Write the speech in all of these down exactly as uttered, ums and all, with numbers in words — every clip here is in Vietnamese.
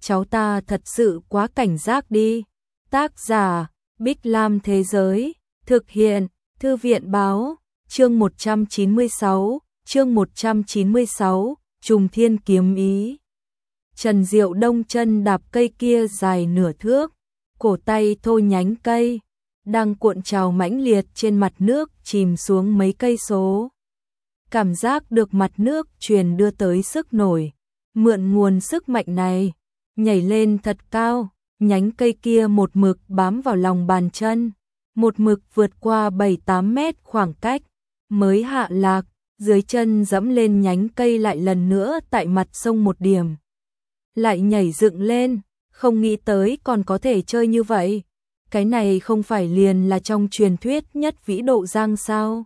cháu ta thật sự quá cảnh giác đi. Tác giả, Bích Lam Thế Giới, thực hiện, Thư viện Báo, chương một trăm chín mươi sáu, chương một trăm chín mươi sáu, Trùng Thiên Kiếm Ý. Trần Diệu Đông chân đạp cây kia dài nửa thước, cổ tay thôi nhánh cây, đang cuộn trào mãnh liệt trên mặt nước chìm xuống mấy cây số. Cảm giác được mặt nước truyền đưa tới sức nổi, mượn nguồn sức mạnh này, nhảy lên thật cao, nhánh cây kia một mực bám vào lòng bàn chân, một mực vượt qua bảy tám mét khoảng cách, mới hạ lạc, dưới chân dẫm lên nhánh cây lại lần nữa tại mặt sông một điểm. Lại nhảy dựng lên, không nghĩ tới còn có thể chơi như vậy. Cái này không phải liền là trong truyền thuyết nhất vĩ độ giang sao?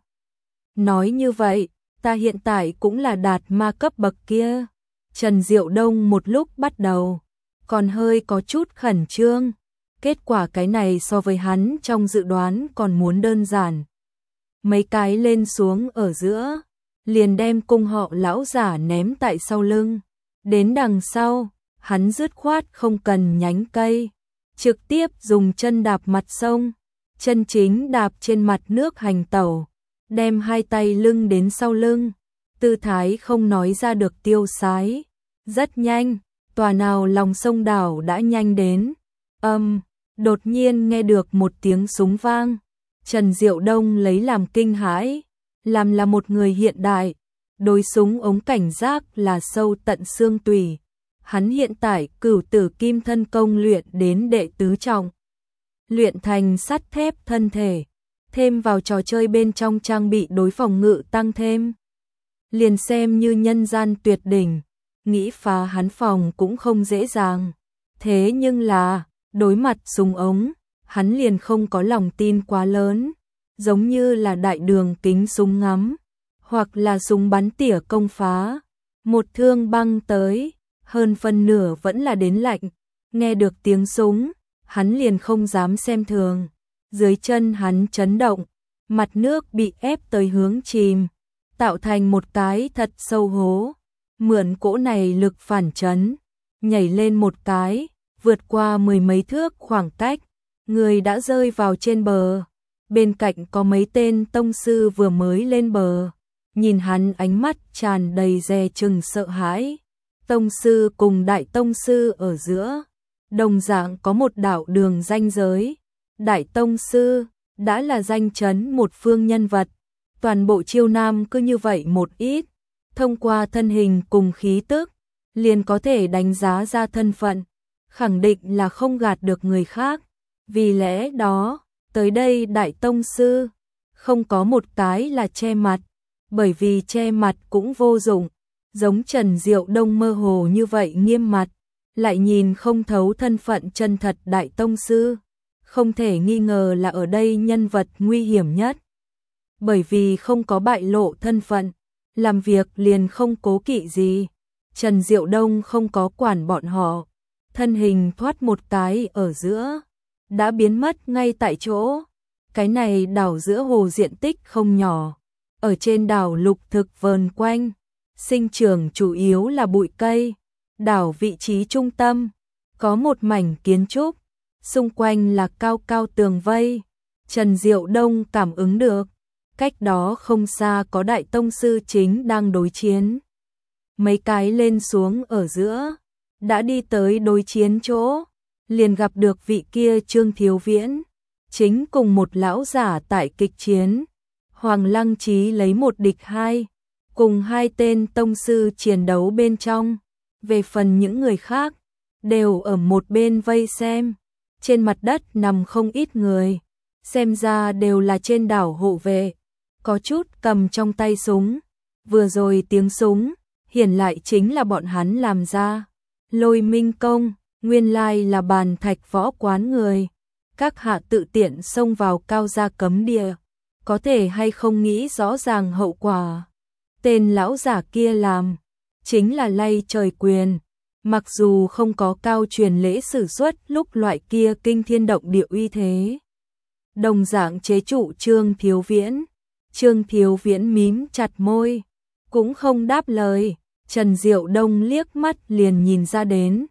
Nói như vậy, ta hiện tại cũng là đạt ma cấp bậc kia. Trần Diệu Đông một lúc bắt đầu, còn hơi có chút khẩn trương. Kết quả cái này so với hắn trong dự đoán còn muốn đơn giản. Mấy cái lên xuống ở giữa, liền đem cung họ lão giả ném tại sau lưng. Đến đằng sau, hắn dứt khoát không cần nhánh cây, trực tiếp dùng chân đạp mặt sông, chân chính đạp trên mặt nước hành tẩu, đem hai tay lưng đến sau lưng, tư thái không nói ra được tiêu sái. Rất nhanh, tòa nào lòng sông đảo đã nhanh đến. Âm, đột nhiên nghe được một tiếng súng vang. Trần Diệu Đông lấy làm kinh hãi, làm là một người hiện đại, đối súng ống cảnh giác là sâu tận xương tủy. Hắn hiện tại cửu tử kim thân công luyện đến đệ tứ trọng, luyện thành sắt thép thân thể, thêm vào trò chơi bên trong trang bị đối phòng ngự tăng thêm, liền xem như nhân gian tuyệt đỉnh, nghĩ phá hắn phòng cũng không dễ dàng. Thế nhưng là, đối mặt súng ống, hắn liền không có lòng tin quá lớn, giống như là đại đường kính súng ngắm, hoặc là súng bắn tỉa công phá, một thương băng tới, hơn phân nửa vẫn là đến lạnh. Nghe được tiếng súng, hắn liền không dám xem thường, dưới chân hắn chấn động, mặt nước bị ép tới hướng chìm, tạo thành một cái thật sâu hố. Mượn cỗ này lực phản chấn, nhảy lên một cái, vượt qua mười mấy thước khoảng cách, người đã rơi vào trên bờ. Bên cạnh có mấy tên tông sư vừa mới lên bờ, nhìn hắn ánh mắt tràn đầy dè chừng sợ hãi. Tông sư cùng đại tông sư ở giữa, đồng dạng có một đạo đường ranh giới. Đại tông sư đã là danh chấn một phương nhân vật, toàn bộ Chiêu Nam cứ như vậy một ít, thông qua thân hình cùng khí tức, liền có thể đánh giá ra thân phận, khẳng định là không gạt được người khác. Vì lẽ đó, tới đây đại tông sư không có một cái là che mặt, bởi vì che mặt cũng vô dụng. Giống Trần Diệu Đông mơ hồ như vậy nghiêm mặt, lại nhìn không thấu thân phận chân thật đại tông sư, không thể nghi ngờ là ở đây nhân vật nguy hiểm nhất. Bởi vì không có bại lộ thân phận, làm việc liền không cố kỵ gì. Trần Diệu Đông không có quản bọn họ, thân hình thoát một cái ở giữa, đã biến mất ngay tại chỗ. Cái này đảo giữa hồ diện tích không nhỏ, ở trên đảo lục thực vờn quanh, sinh trưởng chủ yếu là bụi cây. Đảo vị trí trung tâm, có một mảnh kiến trúc, xung quanh là cao cao tường vây. Trần Diệu Đông cảm ứng được, cách đó không xa có đại tông sư chính đang đối chiến. Mấy cái lên xuống ở giữa, đã đi tới đối chiến chỗ, liền gặp được vị kia Trương Thiếu Viễn, chính cùng một lão giả tại kịch chiến. Hoàng Lăng Chí lấy một địch hai, cùng hai tên tông sư chiến đấu bên trong. Về phần những người khác, đều ở một bên vây xem. Trên mặt đất nằm không ít người, xem ra đều là trên đảo hộ vệ, có chút cầm trong tay súng. Vừa rồi tiếng súng, hiển lại chính là bọn hắn làm ra. Lôi Minh Công, nguyên lai là Bàn Thạch võ quán người. Các hạ tự tiện xông vào cao gia cấm địa, có thể hay không nghĩ rõ ràng hậu quả. Tên lão giả kia làm, chính là lay trời quyền. Mặc dù không có cao truyền lễ sử xuất lúc loại kia kinh thiên động địa uy thế, đồng dạng chế trụ Trương Thiếu Viễn. Trương Thiếu Viễn mím chặt môi, cũng không đáp lời. Trần Diệu Đông liếc mắt liền nhìn ra đến,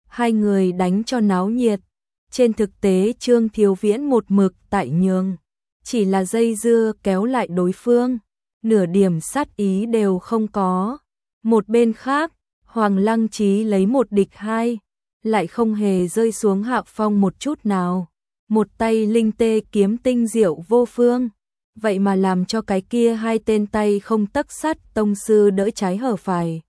hai người đánh cho náo nhiệt. Trên thực tế Trương Thiếu Viễn một mực tại nhường, chỉ là dây dưa kéo lại đối phương, nửa điểm sát ý đều không có. Một bên khác, Hoàng Lăng Chí lấy một địch hai, lại không hề rơi xuống hạ phong một chút nào. Một tay linh tê kiếm tinh diệu vô phương, vậy mà làm cho cái kia hai tên tay không tấc sắt tông sư đỡ trái hở phải.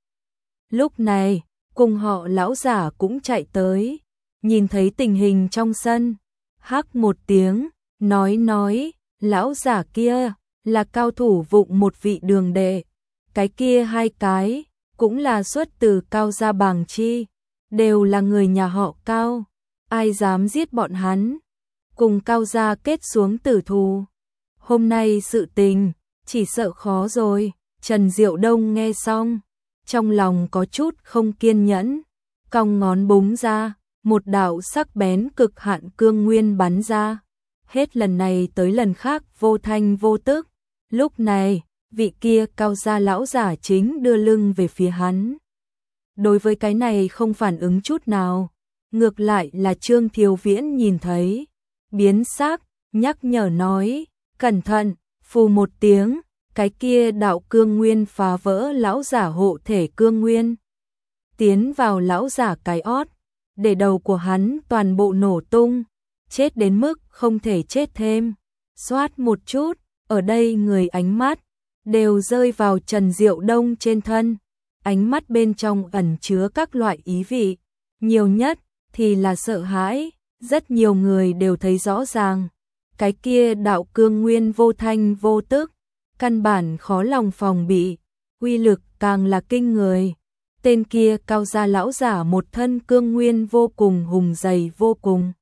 Lúc này, cùng họ lão giả cũng chạy tới, nhìn thấy tình hình trong sân, hắc một tiếng, nói nói, lão giả kia là cao thủ vụng một vị đường đệ, cái kia hai cái cũng là xuất từ Cao gia Bàng Chi, đều là người nhà họ Cao, ai dám giết bọn hắn, cùng Cao gia kết xuống tử thù. Hôm nay sự tình chỉ sợ khó rồi. Trần Diệu Đông nghe xong, trong lòng có chút không kiên nhẫn, cong ngón búng ra, một đạo sắc bén cực hạn cương nguyên bắn ra. Hết lần này tới lần khác vô thanh vô tức. Lúc này, vị kia Cao gia lão giả chính đưa lưng về phía hắn. Đối với cái này không phản ứng chút nào, ngược lại là Trương Thiếu Viễn nhìn thấy, biến sắc, nhắc nhở nói, cẩn thận, phù một tiếng, cái kia đạo cương nguyên phá vỡ lão giả hộ thể cương nguyên, tiến vào lão giả cái ót, để đầu của hắn toàn bộ nổ tung, chết đến mức không thể chết thêm. Xoát một chút, ở đây người ánh mắt đều rơi vào Trần Diệu Đông trên thân, ánh mắt bên trong ẩn chứa các loại ý vị, nhiều nhất thì là sợ hãi, rất nhiều người đều thấy rõ ràng, cái kia đạo cương nguyên vô thanh vô tức, căn bản khó lòng phòng bị, uy lực càng là kinh người. Tên kia Cao gia lão giả một thân cương nguyên vô cùng hùng dày vô cùng,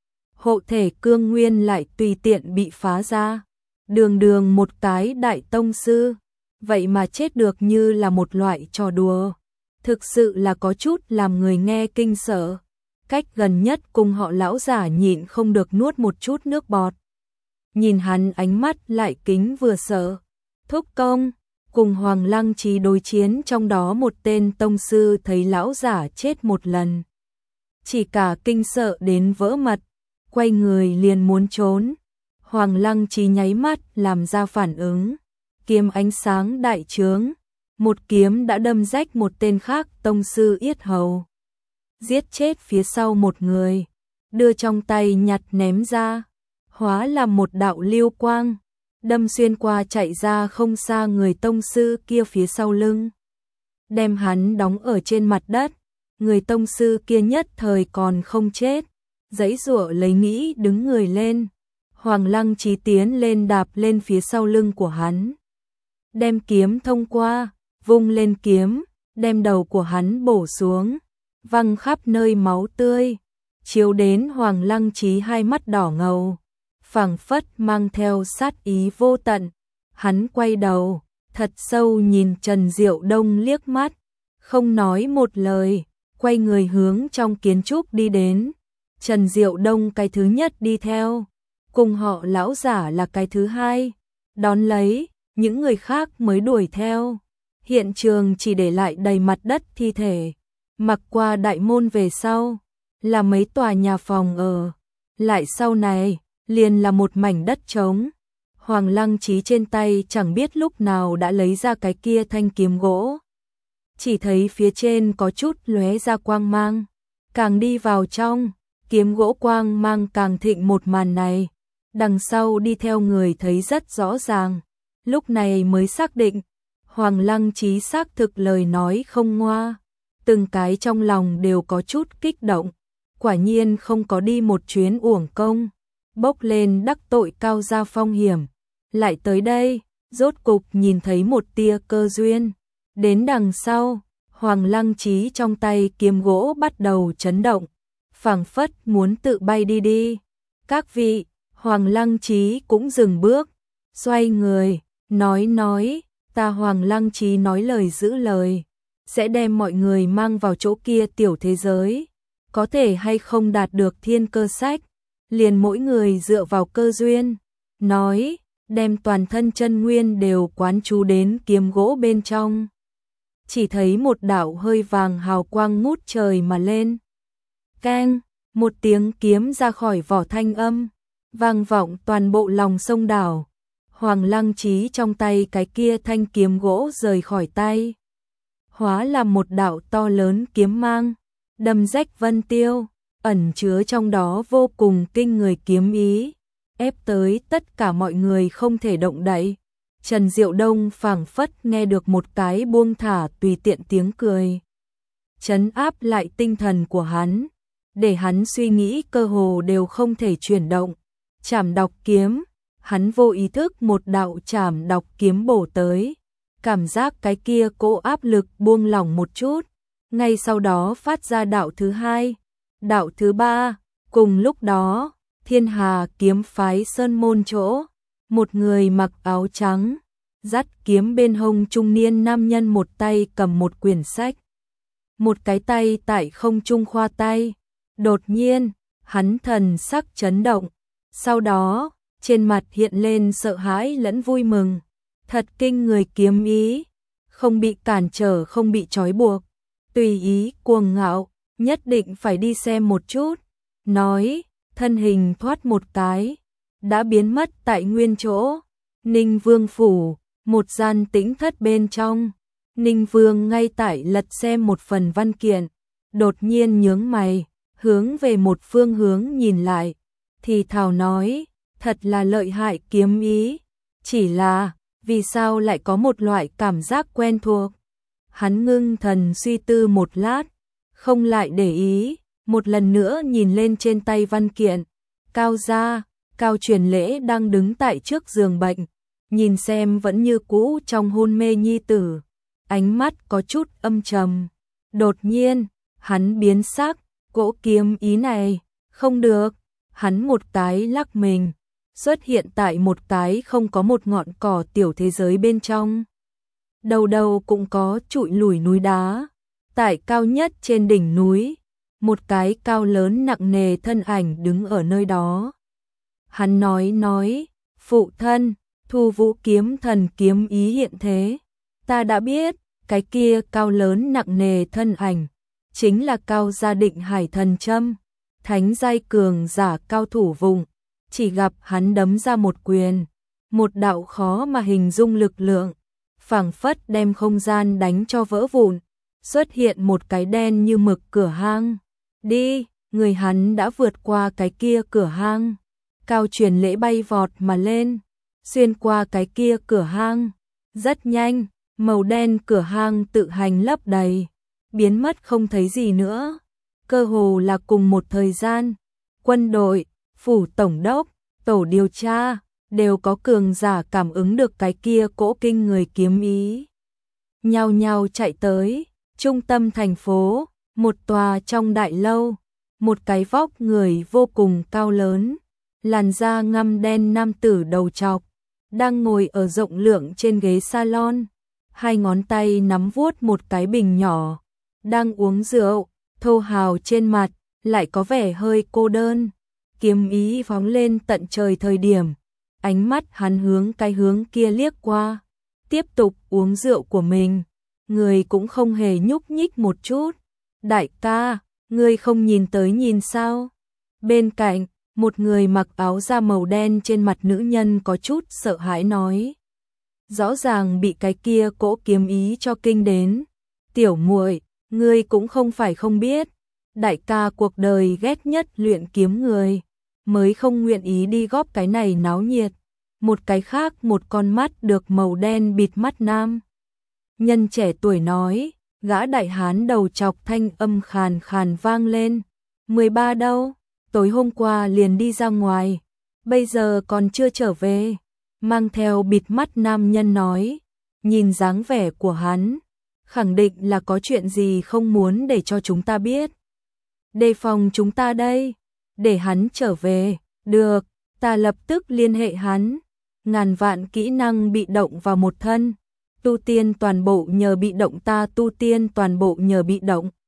hộ thể cương nguyên lại tùy tiện bị phá ra, đường đường một cái đại tông sư, vậy mà chết được như là một loại trò đùa, thực sự là có chút làm người nghe kinh sợ. Cách gần nhất cùng họ lão giả nhịn không được nuốt một chút nước bọt, nhìn hắn ánh mắt lại kính vừa sợ. Thúc công, cùng Hoàng Lăng Chí đối chiến, trong đó một tên tông sư thấy lão giả chết một lần, chỉ cả kinh sợ đến vỡ mật, quay người liền muốn trốn. Hoàng Lăng Chí nháy mắt làm ra phản ứng, kiếm ánh sáng đại trướng, một kiếm đã đâm rách một tên khác tông sư yết hầu, giết chết phía sau một người, đưa trong tay nhặt ném ra, hóa làm một đạo lưu quang, đâm xuyên qua chạy ra không xa người tông sư kia phía sau lưng, đem hắn đóng ở trên mặt đất. Người tông sư kia nhất thời còn không chết, giãy giụa lấy nghĩ đứng người lên. Hoàng Lăng Chí tiến lên đạp lên phía sau lưng của hắn, đem kiếm thông qua, vung lên kiếm, đem đầu của hắn bổ xuống, văng khắp nơi máu tươi, chiếu đến Hoàng Lăng Chí hai mắt đỏ ngầu, phảng phất mang theo sát ý vô tận. Hắn quay đầu, thật sâu nhìn Trần Diệu Đông liếc mắt, không nói một lời, quay người hướng trong kiến trúc đi đến. Trần Diệu Đông cái thứ nhất đi theo, cùng họ lão giả là cái thứ hai, đón lấy, những người khác mới đuổi theo. Hiện trường chỉ để lại đầy mặt đất thi thể, mặc qua đại môn về sau, là mấy tòa nhà phòng ở, lại sau này, liền là một mảnh đất trống. Hoàng Lăng Chí trên tay chẳng biết lúc nào đã lấy ra cái kia thanh kiếm gỗ, chỉ thấy phía trên có chút lóe ra quang mang, càng đi vào trong, kiếm gỗ quang mang càng thịnh. Một màn này, đằng sau đi theo người thấy rất rõ ràng, lúc này mới xác định, Hoàng Lăng Chí xác thực lời nói không ngoa, từng cái trong lòng đều có chút kích động, quả nhiên không có đi một chuyến uổng công, bốc lên đắc tội Cao gia phong hiểm, lại tới đây, rốt cục nhìn thấy một tia cơ duyên. Đến đằng sau, Hoàng Lăng Chí trong tay kiếm gỗ bắt đầu chấn động, phảng phất muốn tự bay đi đi. Các vị, Hoàng Lăng Chí cũng dừng bước, xoay người, nói nói, ta Hoàng Lăng Chí nói lời giữ lời, sẽ đem mọi người mang vào chỗ kia tiểu thế giới, có thể hay không đạt được thiên cơ sách, liền mỗi người dựa vào cơ duyên, nói, đem toàn thân chân nguyên đều quán chú đến kiếm gỗ bên trong. Chỉ thấy một đạo hơi vàng hào quang ngút trời mà lên, Keng, một tiếng kiếm ra khỏi vỏ thanh âm, vang vọng toàn bộ lòng sông đảo. Hoàng Lăng Trí trong tay cái kia thanh kiếm gỗ rời khỏi tay, hóa làm một đạo to lớn kiếm mang, đâm rách vân tiêu, ẩn chứa trong đó vô cùng kinh người kiếm ý, ép tới tất cả mọi người không thể động đậy. Trần Diệu Đông phảng phất nghe được một cái buông thả tùy tiện tiếng cười, trấn áp lại tinh thần của hắn, để hắn suy nghĩ cơ hồ đều không thể chuyển động. Trảm đọc kiếm, hắn vô ý thức một đạo trảm đọc kiếm bổ tới, cảm giác cái kia cỗ áp lực buông lỏng một chút, ngay sau đó phát ra đạo thứ hai, đạo thứ ba. Cùng lúc đó, Thiên Hà kiếm phái sơn môn chỗ, một người mặc áo trắng, dắt kiếm bên hông trung niên nam nhân một tay cầm một quyển sách, một cái tay tại không trung khoa tay. Đột nhiên, hắn thần sắc chấn động, sau đó, trên mặt hiện lên sợ hãi lẫn vui mừng. Thật kinh người kiếm ý, không bị cản trở, không bị trói buộc, tùy ý cuồng ngạo, nhất định phải đi xem một chút. Nói, thân hình thoát một cái, đã biến mất tại nguyên chỗ. Ninh Vương phủ, một gian tĩnh thất bên trong, Ninh Vương ngay tại lật xem một phần văn kiện, đột nhiên nhướng mày, hướng về một phương hướng nhìn lại, thì thào nói, thật là lợi hại kiếm ý, chỉ là, vì sao lại có một loại cảm giác quen thuộc. Hắn ngưng thần suy tư một lát, không lại để ý, một lần nữa nhìn lên trên tay văn kiện. Cao gia, Cao Truyền Lễ đang đứng tại trước giường bệnh, nhìn xem vẫn như cũ trong hôn mê nhi tử, ánh mắt có chút âm trầm. Đột nhiên, hắn biến sắc, cỗ kiếm ý này, không được, hắn một cái lắc mình, xuất hiện tại một cái không có một ngọn cỏ tiểu thế giới bên trong. Đầu đầu cũng có trụi lùi núi đá, tại cao nhất trên đỉnh núi, một cái cao lớn nặng nề thân ảnh đứng ở nơi đó. Hắn nói nói, phụ thân, Thu Vũ kiếm thần kiếm ý hiện thế. Ta đã biết, cái kia cao lớn nặng nề thân ảnh, chính là Cao gia Định Hải thần châm, thánh giai cường giả cao thủ vùng. Chỉ gặp hắn đấm ra một quyền, một đạo khó mà hình dung lực lượng, phảng phất đem không gian đánh cho vỡ vụn, xuất hiện một cái đen như mực cửa hang. Đi, người hắn đã vượt qua cái kia cửa hang. Cao Truyền Lễ bay vọt mà lên, xuyên qua cái kia cửa hang. Rất nhanh, màu đen cửa hang tự hành lấp đầy, biến mất không thấy gì nữa. Cơ hồ là cùng một thời gian, quân đội, phủ tổng đốc, tổ điều tra, đều có cường giả cảm ứng được cái kia cỗ kinh người kiếm ý. Nhao nhao chạy tới, trung tâm thành phố, một tòa trong đại lâu, một cái vóc người vô cùng cao lớn, làn da ngăm đen nam tử đầu trọc, đang ngồi ở rộng lượng trên ghế salon, hai ngón tay nắm vuốt một cái bình nhỏ, đang uống rượu, thô hào trên mặt, lại có vẻ hơi cô đơn. Kiếm ý phóng lên tận trời thời điểm, ánh mắt hắn hướng cái hướng kia liếc qua, tiếp tục uống rượu của mình, người cũng không hề nhúc nhích một chút. Đại ca, ngươi không nhìn tới nhìn sao? Bên cạnh, một người mặc áo da màu đen trên mặt nữ nhân có chút sợ hãi nói. Rõ ràng bị cái kia cỗ kiếm ý cho kinh đến. Tiểu muội, ngươi cũng không phải không biết, đại ca cuộc đời ghét nhất luyện kiếm người, mới không nguyện ý đi góp cái này náo nhiệt. Một cái khác, một con mắt được màu đen bịt mắt nam nhân trẻ tuổi nói, gã đại hán đầu chọc thanh âm khàn khàn vang lên. mười ba đâu? Tối hôm qua liền đi ra ngoài, bây giờ còn chưa trở về. Mang theo bịt mắt nam nhân nói, nhìn dáng vẻ của hắn, khẳng định là có chuyện gì không muốn để cho chúng ta biết. Đề phòng chúng ta đây, để hắn trở về. Được, ta lập tức liên hệ hắn. Ngàn vạn kỹ năng bị động vào một thân, tu tiên toàn bộ nhờ bị động, ta tu tiên toàn bộ nhờ bị động.